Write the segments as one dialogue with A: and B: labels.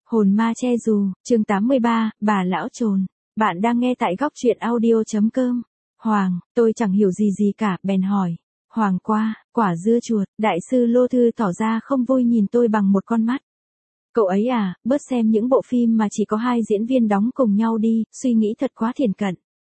A: Hồn ma che dù, chương 83, bà lão trồn. Bạn đang nghe tại góc truyện audio.com. Hoàng, tôi chẳng hiểu gì cả, bèn hỏi. Hoàng qua, quả dưa chuột, đại sư Lô Thư tỏ ra không vui nhìn tôi bằng một con mắt. Cậu ấy à, bớt xem những bộ phim mà chỉ có hai diễn viên đóng cùng nhau đi, suy nghĩ thật quá thiển cận.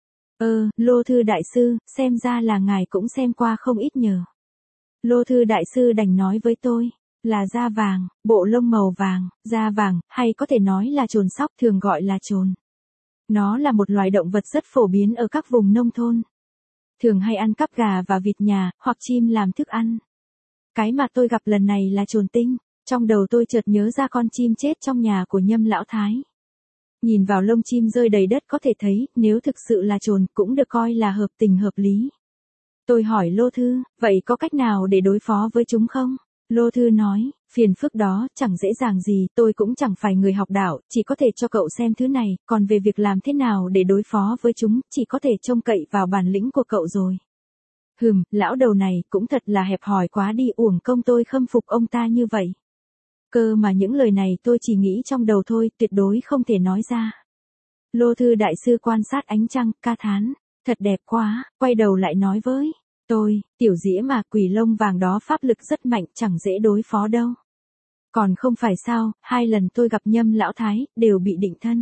A: Lô Thư đại sư, xem ra là ngài cũng xem qua không ít nhờ. Lô Thư đại sư đành nói với tôi. Là da vàng, bộ lông màu vàng, da vàng, hay có thể nói là trồn sóc, thường gọi là trồn. Nó là một loài động vật rất phổ biến ở các vùng nông thôn. Thường hay ăn cắp gà và vịt nhà, hoặc chim làm thức ăn. Cái mà tôi gặp lần này là trồn tinh. Trong đầu tôi chợt nhớ ra con chim chết trong nhà của Nhâm lão thái. Nhìn vào lông chim rơi đầy đất có thể thấy, nếu thực sự là trồn cũng được coi là hợp tình hợp lý. Tôi hỏi Lô Thư, vậy có cách nào để đối phó với chúng không? Lô Thư nói, phiền phức đó chẳng dễ dàng gì, tôi cũng chẳng phải người học đạo, chỉ có thể cho cậu xem thứ này, còn về việc làm thế nào để đối phó với chúng, chỉ có thể trông cậy vào bản lĩnh của cậu rồi. Lão đầu này cũng thật là hẹp hòi quá đi, uổng công tôi khâm phục ông ta như vậy. Cơ mà những lời này tôi chỉ nghĩ trong đầu thôi, tuyệt đối không thể nói ra. Lô Thư đại sư quan sát ánh trăng, ca thán, thật đẹp quá, quay đầu lại nói với tôi, tiểu dĩa mà quỷ lông vàng đó pháp lực rất mạnh, chẳng dễ đối phó đâu. Còn không phải sao, 2 lần tôi gặp Nhâm lão thái, đều bị định thân.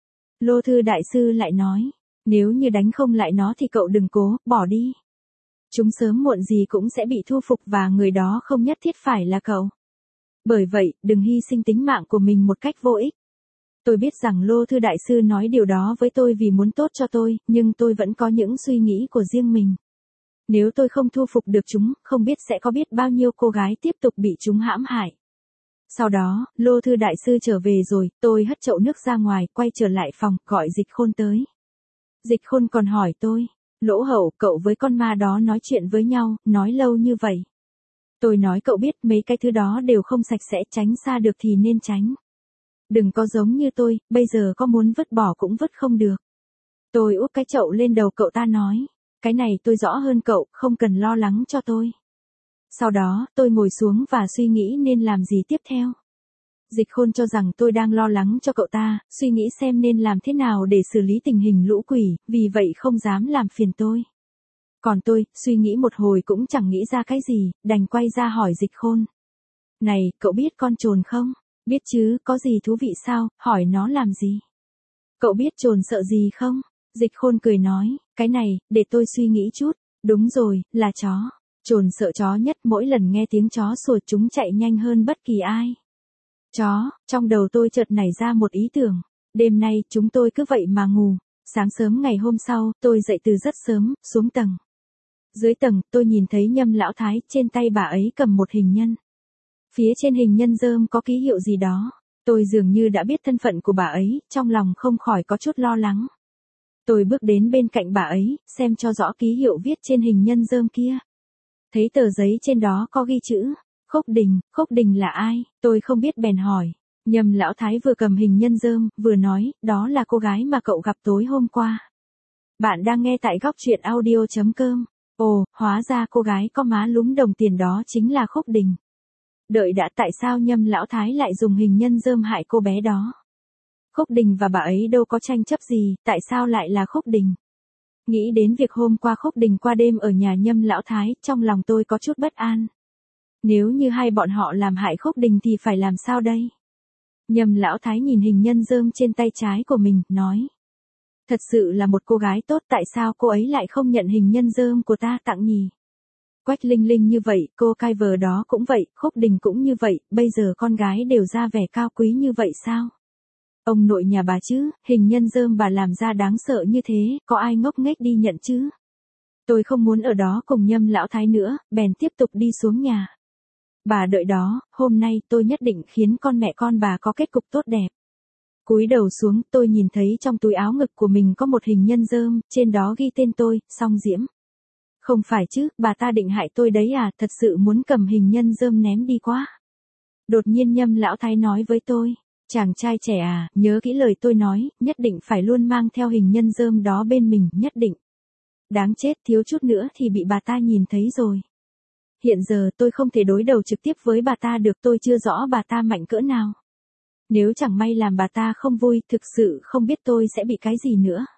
A: Lô Thư đại sư lại nói, nếu như đánh không lại nó thì cậu đừng cố, bỏ đi. Chúng sớm muộn gì cũng sẽ bị thu phục và người đó không nhất thiết phải là cậu. Bởi vậy, đừng hy sinh tính mạng của mình một cách vô ích. Tôi biết rằng Lô Thư đại sư nói điều đó với tôi vì muốn tốt cho tôi, nhưng tôi vẫn có những suy nghĩ của riêng mình. Nếu tôi không thu phục được chúng, không biết sẽ có biết bao nhiêu cô gái tiếp tục bị chúng hãm hại. Sau đó, Lô Thư đại sư trở về rồi, tôi hất chậu nước ra ngoài, quay trở lại phòng, gọi Dịch Khôn tới. Dịch Khôn còn hỏi tôi, Lỗ Hậu, cậu với con ma đó nói chuyện với nhau, nói lâu như vậy. Tôi nói cậu biết mấy cái thứ đó đều không sạch sẽ, tránh xa được thì nên tránh. Đừng có giống như tôi, bây giờ có muốn vứt bỏ cũng vứt không được. Tôi úp cái chậu lên đầu cậu ta nói. Cái này tôi rõ hơn cậu, không cần lo lắng cho tôi. Sau đó, tôi ngồi xuống và suy nghĩ nên làm gì tiếp theo. Dịch Khôn cho rằng tôi đang lo lắng cho cậu ta, suy nghĩ xem nên làm thế nào để xử lý tình hình lũ quỷ, vì vậy không dám làm phiền tôi. Còn tôi, suy nghĩ một hồi cũng chẳng nghĩ ra cái gì, đành quay ra hỏi Dịch Khôn. Này, cậu biết con trồn không? Biết chứ, có gì thú vị sao, hỏi nó làm gì? Cậu biết trồn sợ gì không? Dịch Khôn cười nói, cái này, để tôi suy nghĩ chút. Đúng rồi, là chó. Trồn sợ chó nhất, mỗi lần nghe tiếng chó sủa chúng chạy nhanh hơn bất kỳ ai. Chó, trong đầu tôi chợt nảy ra một ý tưởng. Đêm nay, chúng tôi cứ vậy mà ngủ. Sáng sớm ngày hôm sau, tôi dậy từ rất sớm, xuống tầng. Dưới tầng, tôi nhìn thấy Nhâm lão thái, trên tay bà ấy cầm một hình nhân. Phía trên hình nhân rơm có ký hiệu gì đó. Tôi dường như đã biết thân phận của bà ấy, trong lòng không khỏi có chút lo lắng. Tôi bước đến bên cạnh bà ấy, xem cho rõ ký hiệu viết trên hình nhân rơm kia. Thấy tờ giấy trên đó có ghi chữ, Khúc Đình là ai, tôi không biết bèn hỏi. Nhâm lão thái vừa cầm hình nhân rơm, vừa nói, đó là cô gái mà cậu gặp tối hôm qua. Bạn đang nghe tại góc truyện audio.com. Ồ, hóa ra cô gái có má lúm đồng tiền đó chính là Khúc Đình. Đợi đã, tại sao Nhâm lão thái lại dùng hình nhân rơm hại cô bé đó? Khúc Đình và bà ấy đâu có tranh chấp gì, tại sao lại là Khúc Đình? Nghĩ đến việc hôm qua Khúc Đình qua đêm ở nhà Nhâm lão thái, trong lòng tôi có chút bất an. Nếu như hai bọn họ làm hại Khúc Đình thì phải làm sao đây? Nhâm lão thái nhìn hình nhân rơm trên tay trái của mình, nói. Thật sự là một cô gái tốt, tại sao cô ấy lại không nhận hình nhân rơm của ta tặng nhỉ? Quách Linh Linh như vậy, cô cai vờ đó cũng vậy, Khúc Đình cũng như vậy, bây giờ con gái đều ra vẻ cao quý như vậy sao? Ông nội nhà bà chứ, hình nhân rơm bà làm ra đáng sợ như thế, có ai ngốc nghếch đi nhận chứ? Tôi không muốn ở đó cùng Nhâm lão thái nữa, bèn tiếp tục đi xuống nhà. Bà đợi đó, hôm nay tôi nhất định khiến con mẹ con bà có kết cục tốt đẹp. Cúi đầu xuống, tôi nhìn thấy trong túi áo ngực của mình có một hình nhân rơm, trên đó ghi tên tôi, Song Diễm. Không phải chứ, bà ta định hại tôi đấy à, thật sự muốn cầm hình nhân rơm ném đi quá. Đột nhiên Nhâm lão thái nói với tôi, chàng trai trẻ à, nhớ kỹ lời tôi nói, nhất định phải luôn mang theo hình nhân rơm đó bên mình, nhất định. Đáng chết, thiếu chút nữa thì bị bà ta nhìn thấy rồi. Hiện giờ tôi không thể đối đầu trực tiếp với bà ta được, tôi chưa rõ bà ta mạnh cỡ nào. Nếu chẳng may làm bà ta không vui, thực sự không biết tôi sẽ bị cái gì nữa.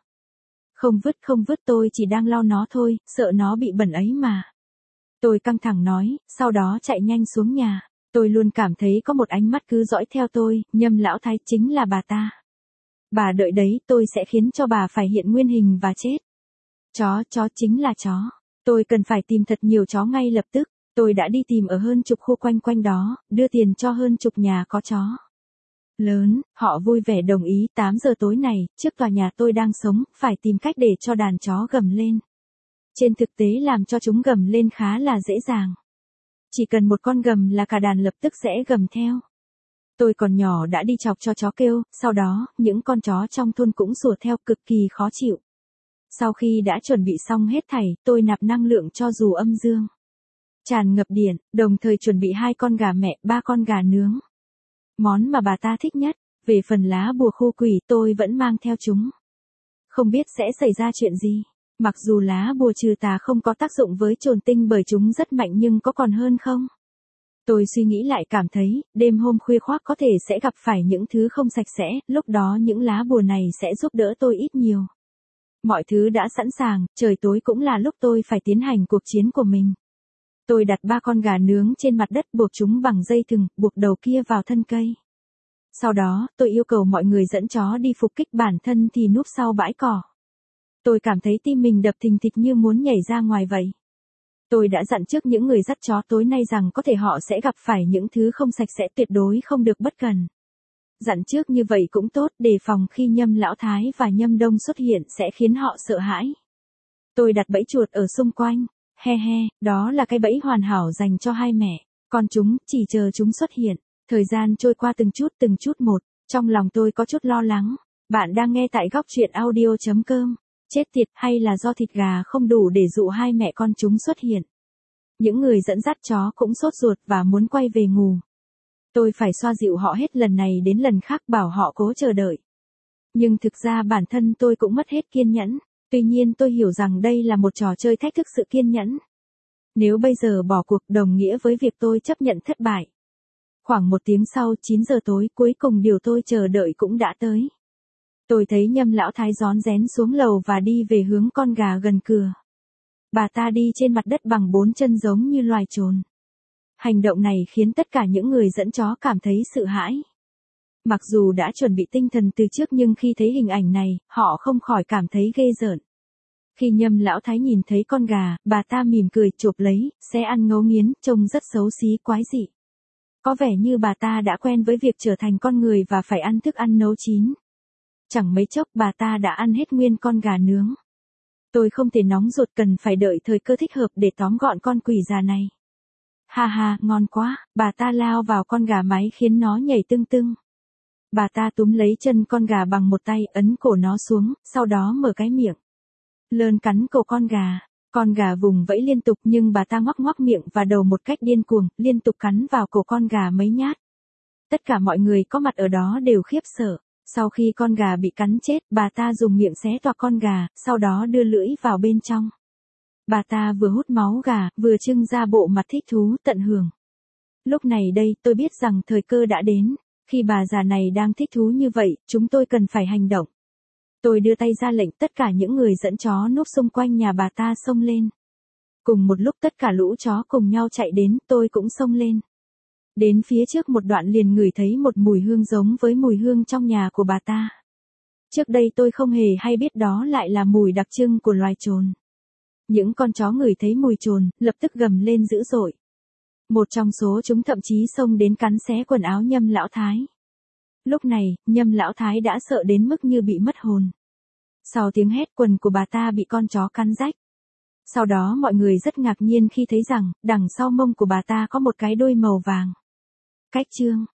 A: Không vứt tôi chỉ đang lau nó thôi, sợ nó bị bẩn ấy mà. Tôi căng thẳng nói, sau đó chạy nhanh xuống nhà. Tôi luôn cảm thấy có một ánh mắt cứ dõi theo tôi, Nhâm lão thái chính là bà ta. Bà đợi đấy, tôi sẽ khiến cho bà phải hiện nguyên hình và chết. Chó chính là chó. Tôi cần phải tìm thật nhiều chó ngay lập tức. Tôi đã đi tìm ở hơn chục khu quanh quanh đó, đưa tiền cho hơn chục nhà có chó lớn, họ vui vẻ đồng ý. 8 giờ tối này, trước tòa nhà tôi đang sống, phải tìm cách để cho đàn chó gầm lên. Trên thực tế làm cho chúng gầm lên khá là dễ dàng. Chỉ cần một con gầm là cả đàn lập tức sẽ gầm theo. Tôi còn nhỏ đã đi chọc cho chó kêu, sau đó, những con chó trong thôn cũng sủa theo, cực kỳ khó chịu. Sau khi đã chuẩn bị xong hết thảy, tôi nạp năng lượng cho dù âm dương tràn ngập điện, đồng thời chuẩn bị 2 con gà mẹ, 3 con gà nướng. Món mà bà ta thích nhất. Về phần lá bùa khu quỷ, tôi vẫn mang theo chúng. Không biết sẽ xảy ra chuyện gì. Mặc dù lá bùa trừ tà không có tác dụng với trồn tinh bởi chúng rất mạnh, nhưng có còn hơn không? Tôi suy nghĩ lại cảm thấy, đêm hôm khuya khoác có thể sẽ gặp phải những thứ không sạch sẽ, lúc đó những lá bùa này sẽ giúp đỡ tôi ít nhiều. Mọi thứ đã sẵn sàng, trời tối cũng là lúc tôi phải tiến hành cuộc chiến của mình. Tôi đặt 3 con gà nướng trên mặt đất, buộc chúng bằng dây thừng, buộc đầu kia vào thân cây. Sau đó, tôi yêu cầu mọi người dẫn chó đi phục kích, bản thân thì núp sau bãi cỏ. Tôi cảm thấy tim mình đập thình thịch như muốn nhảy ra ngoài vậy. Tôi đã dặn trước những người dắt chó tối nay rằng có thể họ sẽ gặp phải những thứ không sạch sẽ, tuyệt đối không được bất cần. Dặn trước như vậy cũng tốt, đề phòng khi Nhâm lão thái và Nhâm đông xuất hiện sẽ khiến họ sợ hãi. Tôi đặt bẫy chuột ở xung quanh. Đó là cái bẫy hoàn hảo dành cho 2 mẹ con chúng, chỉ chờ chúng xuất hiện. Thời gian trôi qua từng chút một, trong lòng tôi có chút lo lắng. Bạn đang nghe tại góc truyện audio.com. Chết tiệt, hay là do thịt gà không đủ để dụ 2 mẹ con chúng xuất hiện. Những người dẫn dắt chó cũng sốt ruột và muốn quay về ngủ. Tôi phải xoa dịu họ hết lần này đến lần khác, bảo họ cố chờ đợi. Nhưng thực ra bản thân tôi cũng mất hết kiên nhẫn. Tuy nhiên tôi hiểu rằng đây là một trò chơi thách thức sự kiên nhẫn. Nếu bây giờ bỏ cuộc đồng nghĩa với việc tôi chấp nhận thất bại. Khoảng 1 tiếng sau, 9 giờ tối, cuối cùng điều tôi chờ đợi cũng đã tới. Tôi thấy Nhâm lão thái rón rén xuống lầu và đi về hướng con gà gần cửa. Bà ta đi trên mặt đất bằng 4 chân giống như loài trồn. Hành động này khiến tất cả những người dẫn chó cảm thấy sợ hãi. Mặc dù đã chuẩn bị tinh thần từ trước, nhưng khi thấy hình ảnh này, họ không khỏi cảm thấy ghê rợn. Khi Nhâm lão thái nhìn thấy con gà, bà ta mỉm cười chộp lấy, sẽ ăn ngấu nghiến, trông rất xấu xí quái dị. Có vẻ như bà ta đã quen với việc trở thành con người và phải ăn thức ăn nấu chín. Chẳng mấy chốc bà ta đã ăn hết nguyên con gà nướng. Tôi không thể nóng ruột, cần phải đợi thời cơ thích hợp để tóm gọn con quỷ già này. Ngon quá, bà ta lao vào con gà mái khiến nó nhảy tưng tưng. Bà ta túm lấy chân con gà bằng một tay, ấn cổ nó xuống, sau đó mở cái miệng lơn cắn cổ con gà. Con gà vùng vẫy liên tục, nhưng bà ta ngoác ngoác miệng và đầu một cách điên cuồng, liên tục cắn vào cổ con gà mấy nhát. Tất cả mọi người có mặt ở đó đều khiếp sợ. Sau khi con gà bị cắn chết, bà ta dùng miệng xé toạc con gà, sau đó đưa lưỡi vào bên trong. Bà ta vừa hút máu gà, vừa trưng ra bộ mặt thích thú tận hưởng. Lúc này đây, tôi biết rằng thời cơ đã đến. Khi bà già này đang thích thú như vậy, chúng tôi cần phải hành động. Tôi đưa tay ra lệnh, tất cả những người dẫn chó núp xung quanh nhà bà ta xông lên. Cùng một lúc tất cả lũ chó cùng nhau chạy đến, tôi cũng xông lên. Đến phía trước một đoạn liền ngửi thấy một mùi hương giống với mùi hương trong nhà của bà ta. Trước đây tôi không hề hay biết đó lại là mùi đặc trưng của loài trồn. Những con chó ngửi thấy mùi trồn, lập tức gầm lên dữ dội. Một trong số chúng thậm chí xông đến cắn xé quần áo Nhâm lão thái. Lúc này, Nhâm lão thái đã sợ đến mức như bị mất hồn. Sau tiếng hét, quần của bà ta bị con chó cắn rách. Sau đó mọi người rất ngạc nhiên khi thấy rằng, đằng sau mông của bà ta có một cái đuôi màu vàng. Cách chương